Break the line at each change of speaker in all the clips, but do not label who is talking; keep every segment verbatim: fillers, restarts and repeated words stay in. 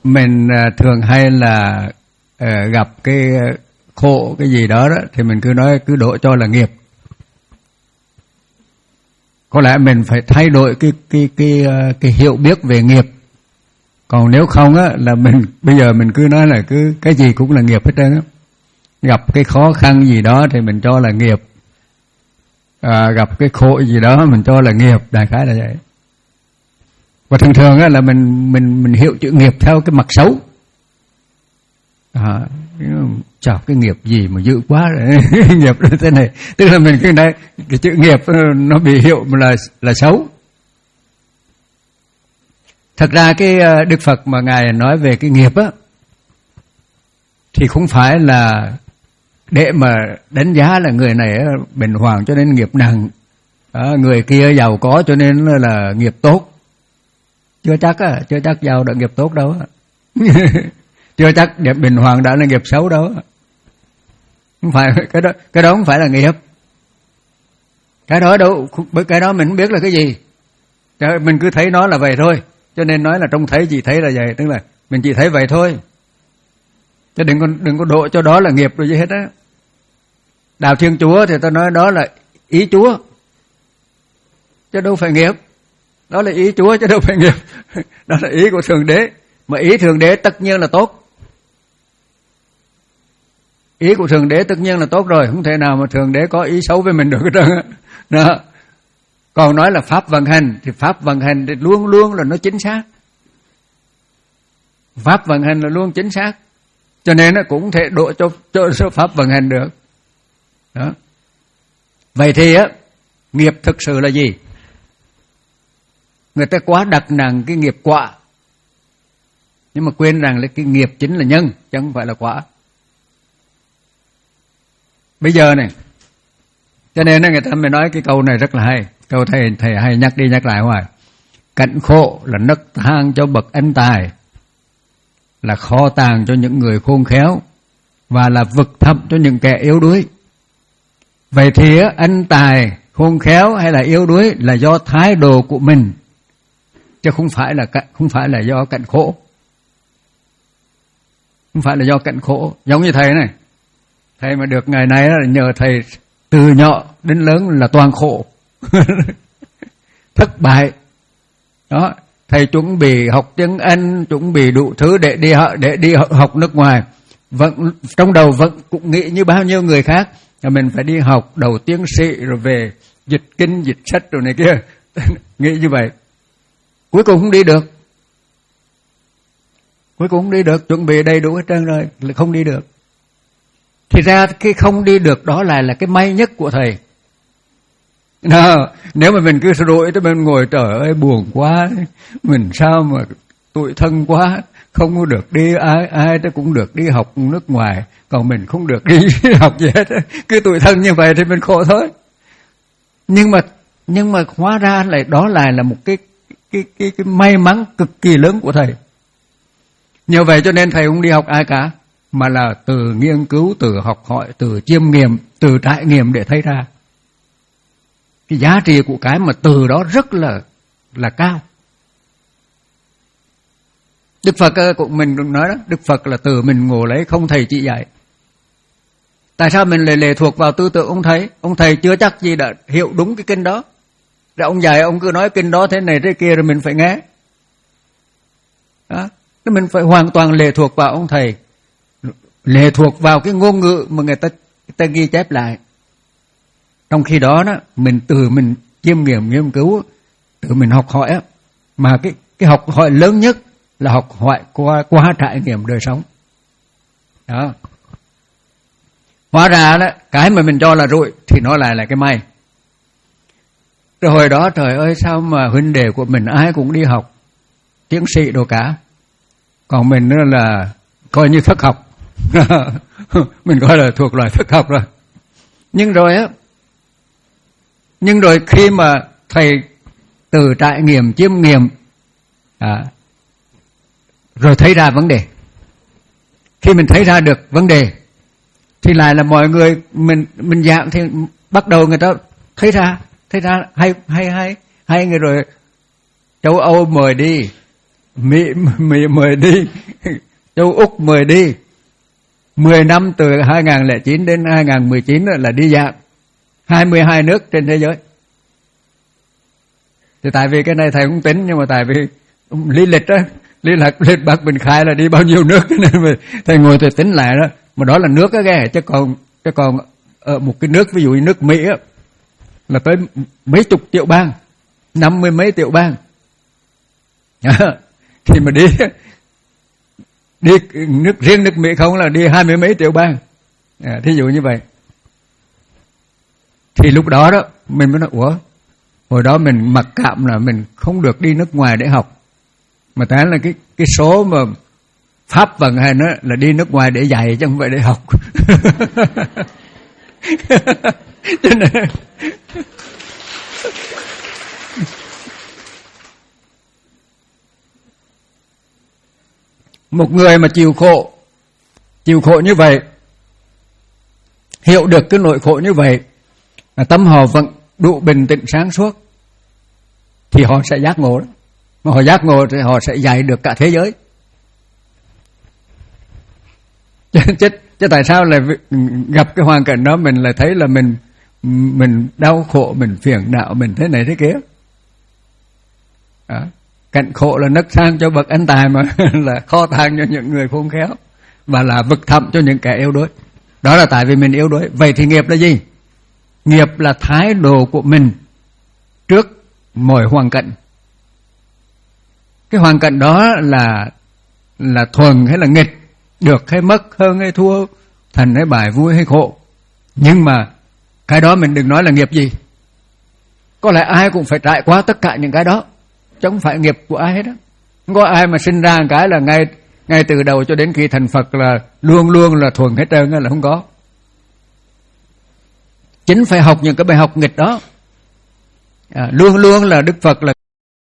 mình thường hay là uh, gặp cái khổ cái gì đó đó thì mình cứ nói cứ đổ cho là nghiệp. Có lẽ mình phải thay đổi cái cái cái cái hiểu biết về nghiệp. Còn nếu không á là mình bây giờ mình cứ nói là cứ cái gì cũng là nghiệp hết trơn á. Gặp cái khó khăn gì đó thì mình cho là nghiệp. À, gặp cái khổ gì đó mình cho là nghiệp, đại khái là vậy. Và thường thường á là mình mình mình hiểu chữ nghiệp theo cái mặt xấu. À, chào cái nghiệp gì mà dữ quá rồi. Nghiệp thế này, tức là mình cứ nói cái chữ nghiệp nó bị hiệu là là xấu. Thật ra cái Đức Phật mà ngài nói về cái nghiệp á thì không phải là để mà đánh giá là người này bình hoàng cho nên nghiệp nặng, à, người kia giàu có cho nên là nghiệp tốt. Chưa chắc á, chưa chắc giàu đã nghiệp tốt đâu. Chưa chắc đẹp bình hoàng đã là nghiệp xấu đâu. Không phải cái đó, cái đó không phải là nghiệp. Cái đó đâu, cái đó mình không biết là cái gì. Mình cứ thấy nó là vậy thôi. Cho nên nói là trông thấy chỉ thấy là vậy, tức là mình chỉ thấy vậy thôi. Chứ đừng có đừng có độ cho đó là nghiệp rồi gì hết á. Đạo Thiên Chúa thì ta nói đó là ý Chúa, chứ đâu phải nghiệp. Đó là ý Chúa chứ đâu phải nghiệp. Đó là ý của Thượng Đế. Mà ý Thượng Đế tất nhiên là tốt. Ý của Thượng Đế tất nhiên là tốt rồi. Không thể nào mà Thượng Đế có ý xấu với mình được hết trơn á. Đó. Còn nói là Pháp vận hành thì Pháp vận hành thì luôn luôn là nó chính xác. Pháp vận hành là luôn chính xác. Cho nên nó cũng thể độ cho, cho số Pháp vận hành được. Đó. Vậy thì á, nghiệp thực sự là gì? Người ta quá đặt nặng cái nghiệp quả. Nhưng mà quên rằng là cái nghiệp chính là nhân, chứ không phải là quả. Bây giờ này, cho nên người ta mới nói cái câu này rất là hay. Câu thầy thầy hay nhắc đi nhắc lại hoài. Cảnh khổ là nấc thang cho bậc anh tài, là kho tàng cho những người khôn khéo, và là vực thẳm cho những kẻ yếu đuối. Vậy thì anh tài, khôn khéo hay là yếu đuối là do thái độ của mình, chứ không phải là không phải là do cảnh khổ. Không phải là do cảnh khổ. Giống như thầy này, thầy mà được ngày nay là nhờ thầy từ nhỏ đến lớn là toàn khổ. Thất bại. Đó, thầy chuẩn bị học tiếng Anh, chuẩn bị đủ thứ để đi để đi học nước ngoài. Vẫn trong đầu vẫn cũng nghĩ như bao nhiêu người khác là mình phải đi học đầu tiến sĩ rồi về dịch kinh, dịch sách rồi này kia. Nghĩ như vậy. Cuối cùng không đi được. Cuối cùng không đi được, chuẩn bị đầy đủ hết trơn rồi, là không đi được. Thì ra cái không đi được đó lại là cái may nhất của thầy. Nào, nếu mà mình cứ rủi tới bên ngồi trời ơi buồn quá, mình sao mà tủi thân quá, không có được đi, ai ai đó cũng được đi học nước ngoài, còn mình không được đi học gì hết, cứ tủi thân như vậy thì mình khổ thôi. Nhưng mà nhưng mà hóa ra lại đó lại là một cái cái cái cái may mắn cực kỳ lớn của thầy. Nhờ vậy cho nên thầy không đi học ai cả, mà là từ nghiên cứu, từ học hỏi, từ chiêm nghiệm, từ trải nghiệm để thấy ra cái giá trị của cái mà từ đó rất là là cao. Đức Phật cũng mình nói đó, Đức Phật là từ mình ngộ lấy, không thầy chỉ dạy. Tại sao mình lại lệ thuộc vào tư tưởng ông thầy? Ông thầy chưa chắc gì đã hiểu đúng cái kinh đó. Rồi ông dạy ông cứ nói kinh đó thế này thế kia rồi mình phải nghe. Đó, mình phải hoàn toàn lệ thuộc vào ông thầy, lệ thuộc vào cái ngôn ngữ mà người ta người ta ghi chép lại. Trong khi đó đó mình từ mình chiêm nghiệm nghiên cứu, từ mình học hỏi á, mà cái cái học hỏi lớn nhất là học hỏi qua qua trải nghiệm đời sống. Đó. Hóa ra đó cái mà mình cho là rủi thì nó lại là cái may. Rồi hồi đó trời ơi sao mà huynh đệ của mình ai cũng đi học tiến sĩ đồ cả, còn mình nữa là coi như thất học. Mình coi là thuộc loại thất học rồi. Nhưng rồi á, nhưng rồi khi mà thầy từ trải nghiệm chiêm nghiệm à, rồi thấy ra vấn đề, khi mình thấy ra được vấn đề thì lại là mọi người mình mình giảng thì bắt đầu người ta thấy ra thấy ra hay hay hay hay người rồi châu Âu mời đi, Mỹ, Mỹ mời đi, Châu Úc mời đi. mười năm từ hai không không chín đến hai không một chín là đi dạng hai mươi hai nước trên thế giới. Thì tại vì cái này thầy không tính, nhưng mà tại vì lý lịch đó, lý lịch, lịch Bắc Bình Khai là đi bao nhiêu nước nên mà thầy ngồi thầy tính lại đó. Mà đó là nước á ghê, chứ còn chứ còn ở một cái nước ví dụ như nước Mỹ á là tới mấy chục triệu bang, năm mươi mấy triệu bang. Thì mà đi đi nước riêng nước Mỹ không là đi hai mươi mấy triệu bang. À, thí dụ như vậy. Thì lúc đó đó mình mới nói ủa, hồi đó mình mặc cảm là mình không được đi nước ngoài để học, mà tại là cái cái số mà pháp vận hành đó là đi nước ngoài để dạy chứ không phải để học. Cho nên một người mà chịu khổ, chịu khổ như vậy, hiểu được cái nỗi khổ như vậy, là tâm họ vẫn đủ bình tĩnh sáng suốt, thì họ sẽ giác ngộ đó. Mà họ giác ngộ thì họ sẽ dạy được cả thế giới. Chứ, chứ tại sao lại gặp cái hoàn cảnh đó mình lại thấy là mình mình đau khổ, mình phiền não, mình thế này thế kia. Đó. Cảnh khổ là nấc thang cho bậc anh tài, mà là kho tàng cho những người khôn khéo, và là vực thẳm cho những kẻ yếu đuối. Đó là tại vì mình yếu đuối. Vậy thì nghiệp là gì? Nghiệp là thái độ của mình trước mọi hoàn cảnh. Cái hoàn cảnh đó là là thuần hay là nghịch, được hay mất, hơn hay thua, thành hay bại, vui hay khổ. Nhưng mà cái đó mình đừng nói là nghiệp gì. Có lẽ ai cũng phải trải qua tất cả những cái đó, chứ không phải nghiệp của ai hết đó. Không có ai mà sinh ra một cái là ngay ngay từ đầu cho đến khi thành Phật là luôn luôn là thuần hết trơn, là không có. Chính phải học những cái bài học nghịch đó. À, luôn luôn là Đức Phật là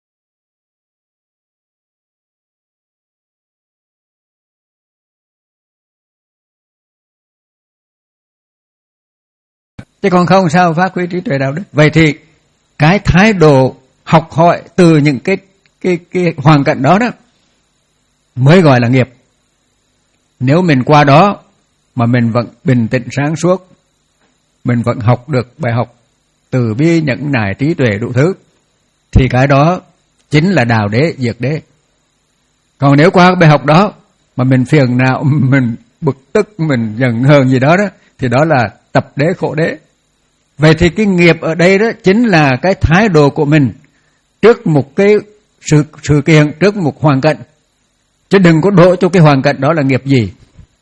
chứ còn không sao phát huy trí tuệ đạo đức. Vậy thì cái thái độ học hỏi từ những cái cái cái hoàn cảnh đó đó mới gọi là nghiệp. Nếu mình qua đó mà mình vẫn bình tĩnh sáng suốt, mình vẫn học được bài học từ bi nhẫn nại trí tuệ đủ thứ, thì cái đó chính là đào đế diệt đế. Còn nếu qua bài học đó mà mình phiền não, mình bực tức, mình giận hờn gì đó đó, thì đó là tập đế khổ đế. Vậy thì cái nghiệp ở đây đó chính là cái thái độ của mình trước một cái sự sự kiện, trước một hoàn cảnh. Chứ đừng có đổ cho cái hoàn cảnh đó là nghiệp gì.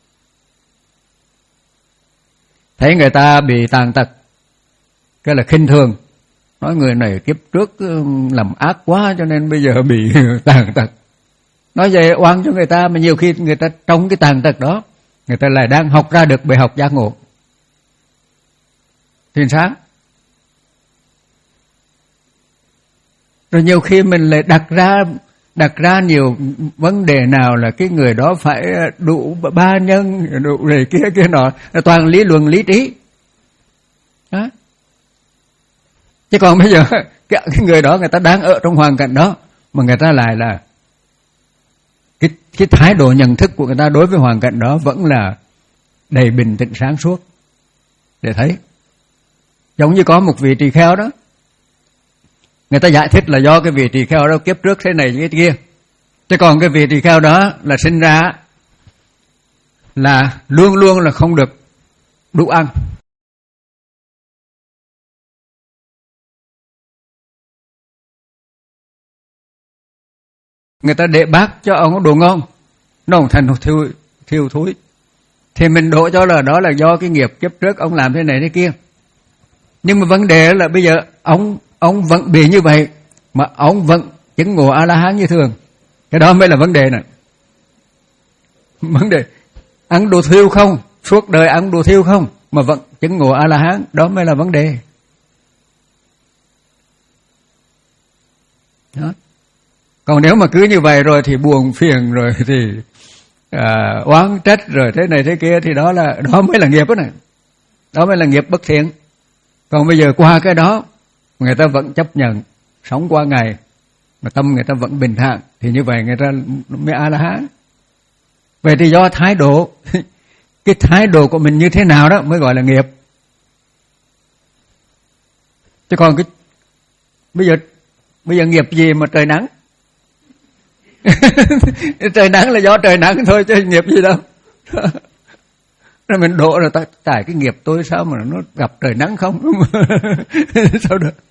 Thấy người ta bị tàn tật, cái là khinh thường, nói người này kiếp trước làm ác quá cho nên bây giờ bị tàn tật. Nói vậy oan cho người ta, mà nhiều khi người ta trong cái tàn tật đó người ta lại đang học ra được bài học giác ngộ. Thì sao? Rồi nhiều khi mình lại đặt ra đặt ra nhiều vấn đề nào là cái người đó phải đủ ba nhân, đủ này kia kia nọ, toàn lý luận lý trí. Đó. Chứ còn bây giờ cái người đó người ta đang ở trong hoàn cảnh đó, mà người ta lại là cái cái thái độ nhận thức của người ta đối với hoàn cảnh đó vẫn là đầy bình tĩnh sáng suốt. Để thấy giống như có một vị tỳ kheo đó, người ta giải thích là do cái vị tỳ kheo đó kiếp trước thế này cái kia. Chứ còn cái vị tỳ kheo đó là sinh ra là luôn luôn là không được đủ ăn. Người ta để bát cho ông đồ ngon, nó không thành thiêu, thiêu thúi. Thì mình đổ cho là đó là do cái nghiệp kiếp trước ông làm thế này thế kia. Nhưng mà vấn đề là bây giờ ông ông vẫn bị như vậy mà ông vẫn chứng ngộ A-la-hán như thường. Cái đó mới là vấn đề này. Vấn đề ăn đồ thiêu không, suốt đời ăn đồ thiêu không mà vẫn chứng ngộ A-la-hán, đó mới là vấn đề. Đó. Còn nếu mà cứ như vậy rồi thì buồn phiền, rồi thì à, oán trách, rồi thế này thế kia, thì đó là đó mới là nghiệp đó này. Đó mới là nghiệp bất thiện. Còn bây giờ qua cái đó người ta vẫn chấp nhận sống qua ngày, mà tâm người ta vẫn bình thản, thì như vậy người ta mới A-la-hán. Vậy thì do thái độ, cái thái độ của mình như thế nào đó mới gọi là nghiệp. Chứ còn cái bây giờ bây giờ nghiệp gì mà trời nắng? Trời nắng là do trời nắng thôi chứ nghiệp gì đâu. Rồi mình đổ rồi ta tại cái nghiệp tôi sao mà nó gặp trời nắng không? Sao được?